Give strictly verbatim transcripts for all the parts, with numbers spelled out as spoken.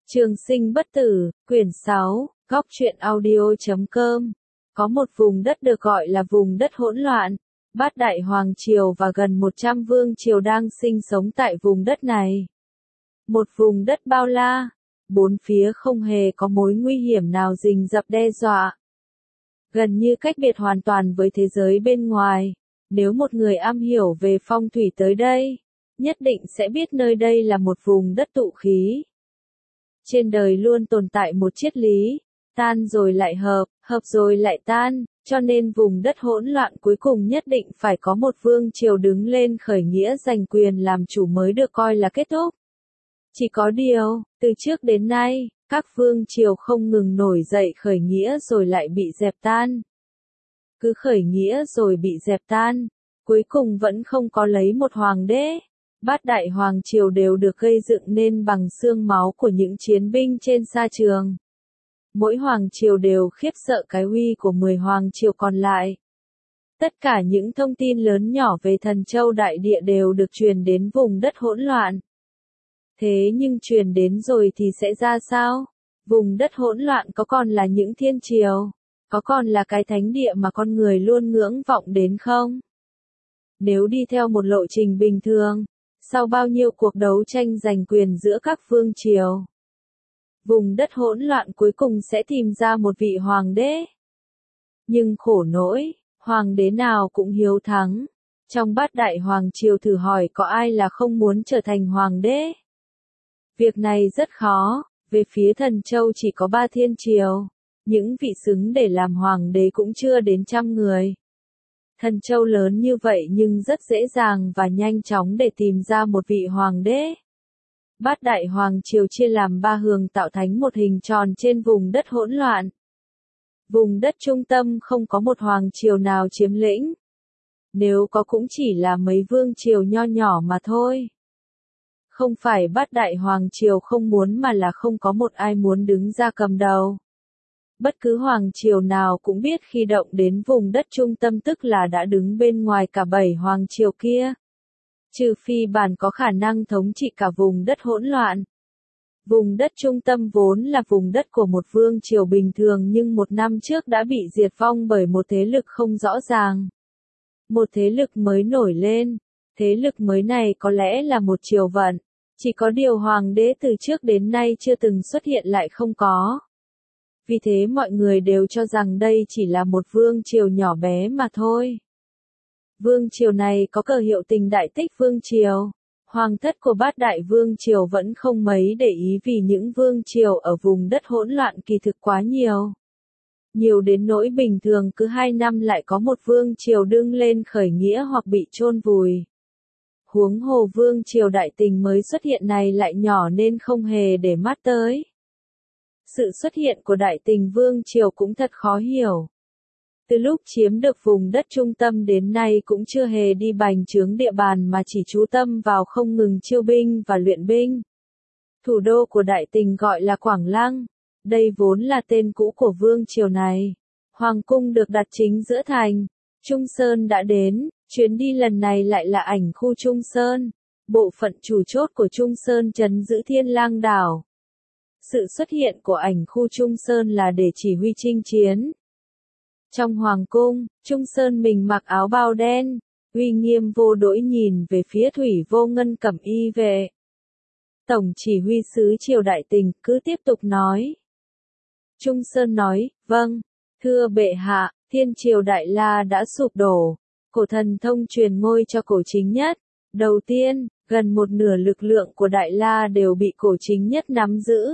Trường sinh bất tử, quyển sáu, góc truyện audio chấm com. Có một vùng đất được gọi là vùng đất hỗn loạn. Bát Đại Hoàng Triều và gần một trăm vương triều đang sinh sống tại vùng đất này. Một vùng đất bao la, bốn phía không hề có mối nguy hiểm nào rình rập đe dọa. Gần như cách biệt hoàn toàn với thế giới bên ngoài. Nếu một người am hiểu về phong thủy tới đây, nhất định sẽ biết nơi đây là một vùng đất tụ khí. Trên đời luôn tồn tại một triết lý, tan rồi lại hợp, hợp rồi lại tan, cho nên vùng đất hỗn loạn cuối cùng nhất định phải có một vương triều đứng lên khởi nghĩa giành quyền làm chủ mới được coi là kết thúc. Chỉ có điều, từ trước đến nay, các vương triều không ngừng nổi dậy khởi nghĩa rồi lại bị dẹp tan. Cứ khởi nghĩa rồi bị dẹp tan, cuối cùng vẫn không có lấy một hoàng đế. Bát Đại Hoàng Triều đều được gây dựng nên bằng xương máu của những chiến binh trên sa trường. Mỗi hoàng triều đều khiếp sợ cái uy của mười hoàng triều còn lại. Tất cả những thông tin lớn nhỏ về Thần Châu Đại Địa đều được truyền đến vùng đất hỗn loạn. Thế nhưng truyền đến rồi thì sẽ ra sao? Vùng đất hỗn loạn có còn là những thiên triều? Có còn là cái thánh địa mà con người luôn ngưỡng vọng đến không? Nếu đi theo một lộ trình bình thường, sau bao nhiêu cuộc đấu tranh giành quyền giữa các vương triều, vùng đất hỗn loạn cuối cùng sẽ tìm ra một vị hoàng đế. Nhưng khổ nỗi, hoàng đế nào cũng hiếu thắng. Trong Bát Đại Hoàng Triều thử hỏi có ai là không muốn trở thành hoàng đế? Việc này rất khó, về phía Thần Châu chỉ có ba thiên triều, những vị xứng để làm hoàng đế cũng chưa đến trăm người. Thần Châu lớn như vậy nhưng rất dễ dàng và nhanh chóng để tìm ra một vị hoàng đế. Bát Đại Hoàng Triều chia làm ba hướng tạo thành một hình tròn trên vùng đất hỗn loạn. Vùng đất trung tâm không có một hoàng triều nào chiếm lĩnh. Nếu có cũng chỉ là mấy vương triều nho nhỏ mà thôi. Không phải Bát Đại Hoàng Triều không muốn mà là không có một ai muốn đứng ra cầm đầu. Bất cứ hoàng triều nào cũng biết khi động đến vùng đất trung tâm tức là đã đứng bên ngoài cả bảy hoàng triều kia. Trừ phi bản có khả năng thống trị cả vùng đất hỗn loạn. Vùng đất trung tâm vốn là vùng đất của một vương triều bình thường nhưng một năm trước đã bị diệt vong bởi một thế lực không rõ ràng. Một thế lực mới nổi lên. Thế lực mới này có lẽ là một triều vận. Chỉ có điều hoàng đế từ trước đến nay chưa từng xuất hiện lại không có. Vì thế mọi người đều cho rằng đây chỉ là một vương triều nhỏ bé mà thôi. Vương triều này có cờ hiệu Tình Đại Tích Vương Triều. Hoàng thất của Bát Đại Vương Triều vẫn không mấy để ý vì những vương triều ở vùng đất hỗn loạn kỳ thực quá nhiều. Nhiều đến nỗi bình thường cứ hai năm lại có một vương triều đương lên khởi nghĩa hoặc bị chôn vùi. Huống hồ vương triều Đại Tình mới xuất hiện này lại nhỏ nên không hề để mắt tới. Sự xuất hiện của Đại Tình Vương Triều cũng thật khó hiểu. Từ lúc chiếm được vùng đất trung tâm đến nay cũng chưa hề đi bành trướng địa bàn mà chỉ chú tâm vào không ngừng chiêu binh và luyện binh. Thủ đô của Đại Tình gọi là Quảng Lăng. Đây vốn là tên cũ của vương triều này. Hoàng cung được đặt chính giữa thành. Trung Sơn đã đến, chuyến đi lần này lại là ảnh khu Trung Sơn. Bộ phận chủ chốt của Trung Sơn trấn giữ Thiên Lang đảo. Sự xuất hiện của ảnh khu Trung Sơn là để chỉ huy chinh chiến. Trong hoàng cung, Trung Sơn mình mặc áo bào đen, uy nghiêm vô đỗi nhìn về phía Thủy Vô Ngân cẩm y vệ. Tổng chỉ huy sứ triều Đại Tình cứ tiếp tục nói. Trung Sơn nói, vâng, thưa bệ hạ, thiên triều Đại La đã sụp đổ, cổ thần thông truyền ngôi cho cổ chính nhất. Đầu tiên, gần một nửa lực lượng của Đại La đều bị cổ chính nhất nắm giữ.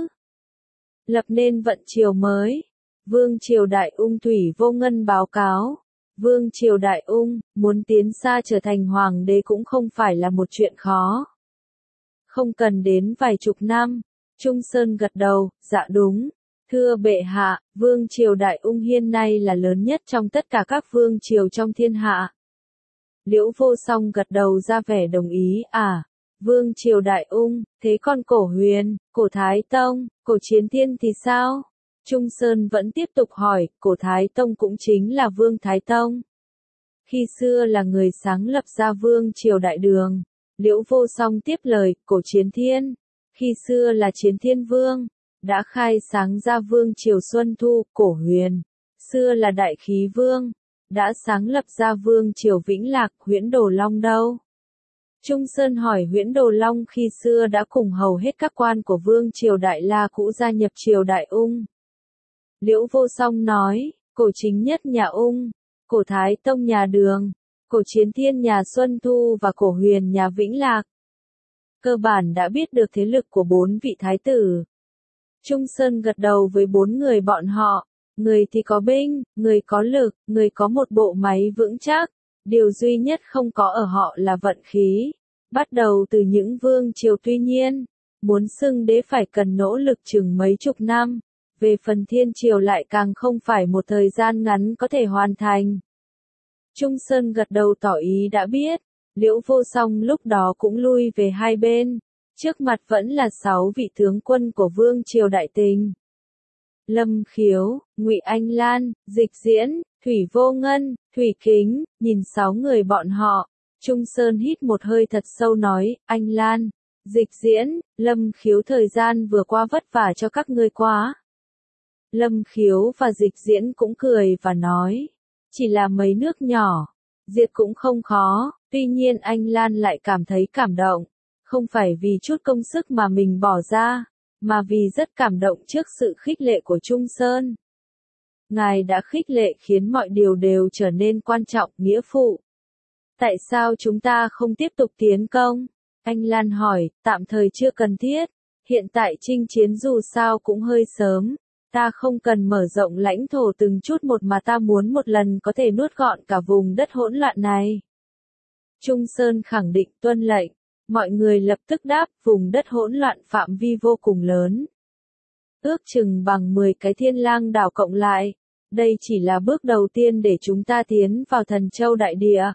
Lập nên vận triều mới. Vương triều Đại Ung Thủy Vô Ngân báo cáo. Vương triều Đại Ung, muốn tiến xa trở thành hoàng đế cũng không phải là một chuyện khó. Không cần đến vài chục năm. Trung Sơn gật đầu, dạ đúng. Thưa bệ hạ, Vương triều Đại Ung hiện nay là lớn nhất trong tất cả các vương triều trong thiên hạ. Liễu Vô Song gật đầu ra vẻ đồng ý, à, Vương triều Đại Ung, thế còn cổ Huyền, cổ Thái Tông, cổ Chiến Thiên thì sao? Trung Sơn vẫn tiếp tục hỏi, cổ Thái Tông cũng chính là Vương Thái Tông. Khi xưa là người sáng lập ra Vương triều Đại Đường. Liễu Vô Song tiếp lời, cổ Chiến Thiên. Khi xưa là Chiến Thiên Vương. đã khai sáng ra vương triều Xuân Thu, Cổ Huyền, xưa là đại khí vương, đã sáng lập ra vương triều Vĩnh Lạc, Huyễn Đồ Long đâu? Trung Sơn hỏi Huyễn Đồ Long khi xưa đã cùng hầu hết các quan của vương triều Đại La cũ gia nhập triều Đại Ung. Liễu Vô Song nói, cổ chính nhất nhà Ung, cổ Thái Tông nhà Đường, cổ Chiến Thiên nhà Xuân Thu và cổ Huyền nhà Vĩnh Lạc. Cơ bản đã biết được thế lực của bốn vị thái tử. Trung Sơn gật đầu với bốn người bọn họ, người thì có binh, người có lực, người có một bộ máy vững chắc, điều duy nhất không có ở họ là vận khí. Bắt đầu từ những vương triều tuy nhiên, muốn xưng đế phải cần nỗ lực chừng mấy chục năm, về phần thiên triều lại càng không phải một thời gian ngắn có thể hoàn thành. Trung Sơn gật đầu tỏ ý đã biết, Liễu Vô Song lúc đó cũng lui về hai bên, trước mặt vẫn là sáu vị tướng quân của vương triều Đại Tình. Lâm Khiếu, Ngụy Anh Lan, Dịch Diễn, Thủy Vô Ngân, Thủy Kính, nhìn sáu người bọn họ, Trung Sơn hít một hơi thật sâu nói, Anh Lan, Dịch Diễn, Lâm Khiếu thời gian vừa qua vất vả cho các ngươi quá. Lâm Khiếu và Dịch Diễn cũng cười và nói, chỉ là mấy nước nhỏ, diệt cũng không khó, tuy nhiên anh Lan lại cảm thấy cảm động, không phải vì chút công sức mà mình bỏ ra, mà vì rất cảm động trước sự khích lệ của Trung Sơn. Ngài đã khích lệ khiến mọi điều đều trở nên quan trọng, nghĩa phụ. Tại sao chúng ta không tiếp tục tiến công? Anh Lan hỏi, tạm thời chưa cần thiết, hiện tại chinh chiến dù sao cũng hơi sớm, ta không cần mở rộng lãnh thổ từng chút một mà ta muốn một lần có thể nuốt gọn cả vùng đất hỗn loạn này. Trung Sơn khẳng định tuân lệnh, mọi người lập tức đáp, vùng đất hỗn loạn phạm vi vô cùng lớn. Ước chừng bằng mười cái Thiên Lang đảo cộng lại, đây chỉ là bước đầu tiên để chúng ta tiến vào Thần Châu đại địa.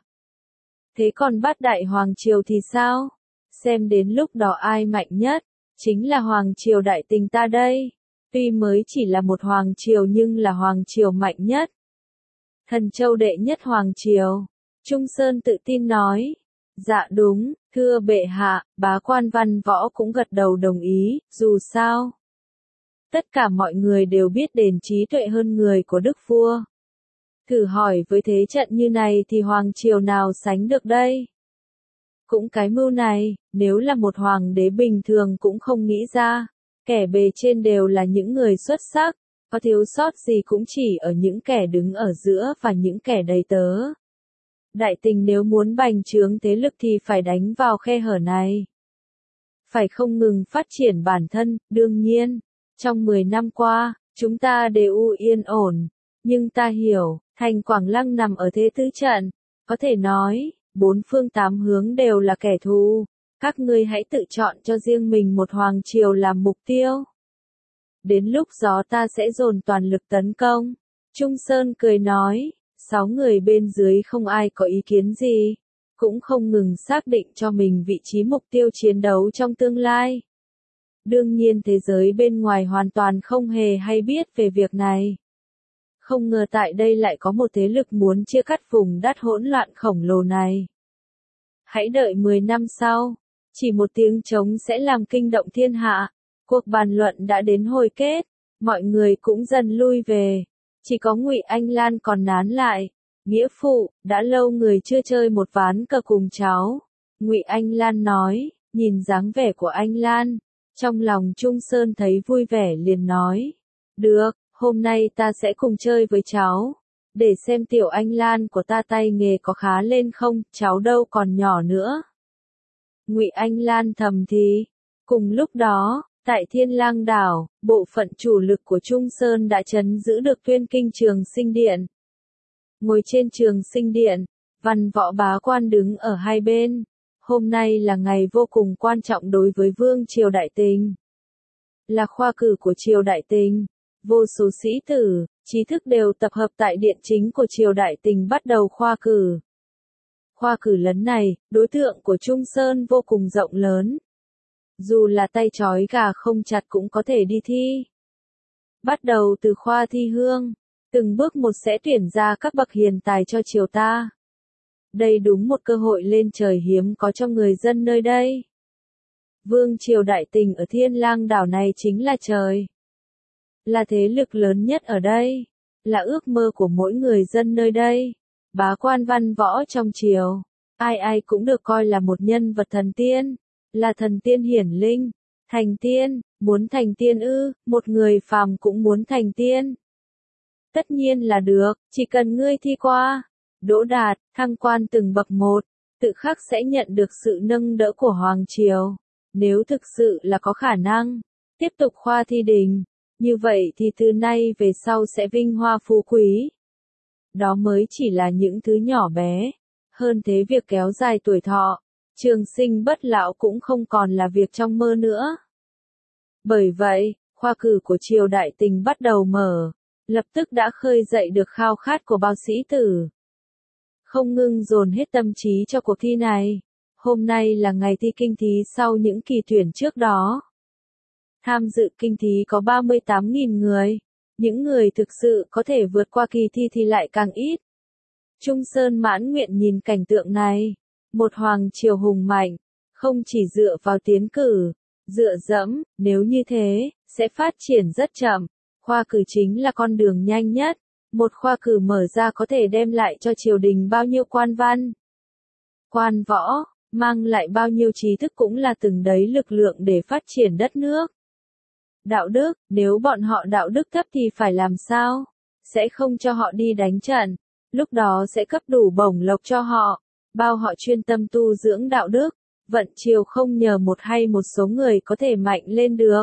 Thế còn Bát Đại Hoàng Triều thì sao? Xem đến lúc đó ai mạnh nhất, chính là Hoàng Triều Đại Tình ta đây. Tuy mới chỉ là một Hoàng Triều nhưng là Hoàng Triều mạnh nhất. Thần Châu đệ nhất Hoàng Triều. Trung Sơn tự tin nói. Dạ đúng, thưa bệ hạ, bá quan Văn Võ cũng gật đầu đồng ý, dù sao. Tất cả mọi người đều biết đền trí tuệ hơn người của Đức Vua. Thử hỏi với thế trận như này thì Hoàng Triều nào sánh được đây? Cũng cái mưu này, nếu là một hoàng đế bình thường cũng không nghĩ ra. Kẻ bề trên đều là những người xuất sắc, có thiếu sót gì cũng chỉ ở những kẻ đứng ở giữa và những kẻ đầy tớ. Đại Tình nếu muốn bành trướng thế lực thì phải đánh vào khe hở này. Phải không ngừng phát triển bản thân, đương nhiên, trong mười năm qua, chúng ta đều yên ổn, nhưng ta hiểu, thành Quảng Lăng nằm ở thế tứ trận, có thể nói, bốn phương tám hướng đều là kẻ thù. Các ngươi hãy tự chọn cho riêng mình một hoàng triều làm mục tiêu. Đến lúc đó ta sẽ dồn toàn lực tấn công. Trung Sơn cười nói, sáu người bên dưới không ai có ý kiến gì, cũng không ngừng xác định cho mình vị trí mục tiêu chiến đấu trong tương lai. Đương nhiên thế giới bên ngoài hoàn toàn không hề hay biết về việc này. Không ngờ tại đây lại có một thế lực muốn chia cắt vùng đất hỗn loạn khổng lồ này. Hãy đợi mười năm sau. Chỉ một tiếng trống sẽ làm kinh động thiên hạ. Cuộc bàn luận đã đến hồi kết, mọi người cũng dần lui về. Chỉ có Ngụy Anh Lan còn nán lại. Nghĩa phụ, đã lâu người chưa chơi một ván cờ cùng cháu. Ngụy Anh Lan nói, nhìn dáng vẻ của anh Lan. Trong lòng Trung Sơn thấy vui vẻ liền nói. Được, hôm nay ta sẽ cùng chơi với cháu. Để xem tiểu Anh Lan của ta tay nghề có khá lên không, cháu đâu còn nhỏ nữa. Ngụy Anh Lan thầm thì. Cùng lúc đó, tại Thiên Lang đảo, bộ phận chủ lực của Trung Sơn đã trấn giữ được Tuyên Kinh Trường Sinh Điện. Ngồi trên Trường Sinh Điện, Văn Võ bá quan đứng ở hai bên. Hôm nay là ngày vô cùng quan trọng đối với Vương Triều Đại Tình. Là khoa cử của Triều Đại Tình. Vô số sĩ tử, trí thức đều tập hợp tại điện chính của Triều Đại Tình bắt đầu khoa cử. Khoa cử lần này, đối tượng của Trung Sơn vô cùng rộng lớn. Dù là tay trói gà không chặt cũng có thể đi thi. Bắt đầu từ khoa thi hương, từng bước một sẽ tuyển ra các bậc hiền tài cho triều ta. Đây đúng một cơ hội lên trời hiếm có cho người dân nơi đây. Vương Triều Đại Tình ở Thiên Lang đảo này chính là trời. là thế lực lớn nhất ở đây, là ước mơ của mỗi người dân nơi đây. Bá quan văn võ trong triều, ai ai cũng được coi là một nhân vật thần tiên, là thần tiên hiển linh. Thành tiên, muốn thành tiên ư, một người phàm cũng muốn thành tiên. Tất nhiên là được, chỉ cần ngươi thi qua, đỗ đạt, thăng quan từng bậc một, tự khắc sẽ nhận được sự nâng đỡ của Hoàng Triều. Nếu thực sự là có khả năng, tiếp tục khoa thi đình, như vậy thì từ nay về sau sẽ vinh hoa phú quý. Đó mới chỉ là những thứ nhỏ bé, hơn thế việc kéo dài tuổi thọ, trường sinh bất lão cũng không còn là việc trong mơ nữa. Bởi vậy, khoa cử của triều đại Tình bắt đầu mở, lập tức đã khơi dậy được khao khát của bao sĩ tử. Không ngừng dồn hết tâm trí cho cuộc thi này. Hôm nay là ngày thi kinh thí sau những kỳ tuyển trước đó. Tham dự kinh thí có ba mươi tám nghìn người. Những người thực sự có thể vượt qua kỳ thi thì lại càng ít. Trung Sơn mãn nguyện nhìn cảnh tượng này. Một hoàng triều hùng mạnh, không chỉ dựa vào tiến cử, dựa dẫm, nếu như thế, sẽ phát triển rất chậm. Khoa cử chính là con đường nhanh nhất. Một khoa cử mở ra có thể đem lại cho triều đình bao nhiêu quan văn, quan võ, mang lại bao nhiêu trí thức cũng là từng đấy lực lượng để phát triển đất nước. Đạo đức, nếu bọn họ đạo đức thấp thì phải làm sao? Sẽ không cho họ đi đánh trận, lúc đó sẽ cấp đủ bổng lộc cho họ, bao họ chuyên tâm tu dưỡng đạo đức. Vận triều không nhờ một hay một số người có thể mạnh lên được,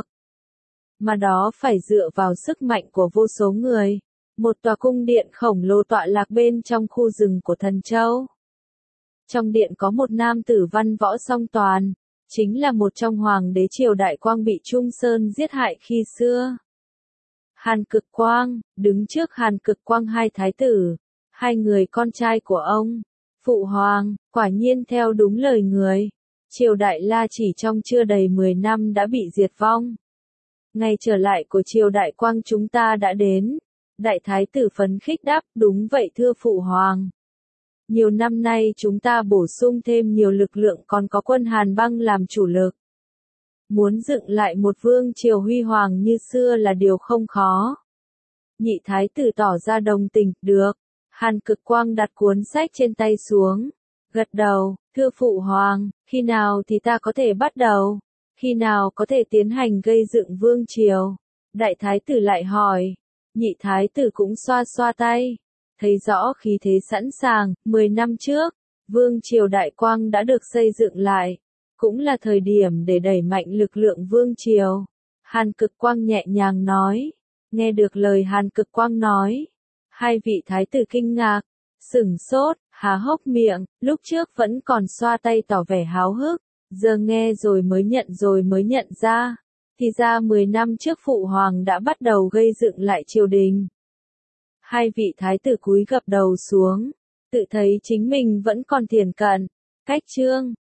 mà đó phải dựa vào sức mạnh của vô số người. Một tòa cung điện khổng lồ tọa lạc bên trong khu rừng của Thần Châu. Trong điện có một nam tử văn võ song toàn, chính là một trong hoàng đế triều Đại Quang bị Trung Sơn giết hại khi xưa. Hàn Cực Quang, đứng trước Hàn Cực Quang hai thái tử, hai người con trai của ông, phụ hoàng, quả nhiên theo đúng lời người. Triều Đại La chỉ trong chưa đầy mười năm đã bị diệt vong. Ngày trở lại của triều Đại Quang chúng ta đã đến. Đại thái tử phấn khích đáp, đúng vậy thưa phụ hoàng. Nhiều năm nay chúng ta bổ sung thêm nhiều lực lượng còn có quân Hàn băng làm chủ lực. Muốn dựng lại một vương triều huy hoàng như xưa là điều không khó. Nhị thái tử tỏ ra đồng tình, được. Hàn Cực Quang đặt cuốn sách trên tay xuống, gật đầu, thưa phụ hoàng, khi nào thì ta có thể bắt đầu? Khi nào có thể tiến hành gây dựng vương triều? Đại thái tử lại hỏi. Nhị thái tử cũng xoa xoa tay, thấy rõ khí thế sẵn sàng. Mười năm trước, vương triều Đại Quang đã được xây dựng lại, cũng là thời điểm để đẩy mạnh lực lượng vương triều. Hàn Cực Quang nhẹ nhàng nói. Nghe được lời Hàn Cực Quang nói, hai vị thái tử kinh ngạc, sửng sốt, há hốc miệng, lúc trước vẫn còn xoa tay tỏ vẻ háo hức, giờ nghe rồi mới nhận rồi mới nhận ra. Thì ra mười năm trước phụ hoàng đã bắt đầu gây dựng lại triều đình. Hai vị thái tử cúi gập đầu xuống, tự thấy chính mình vẫn còn thiển cận, cách chương.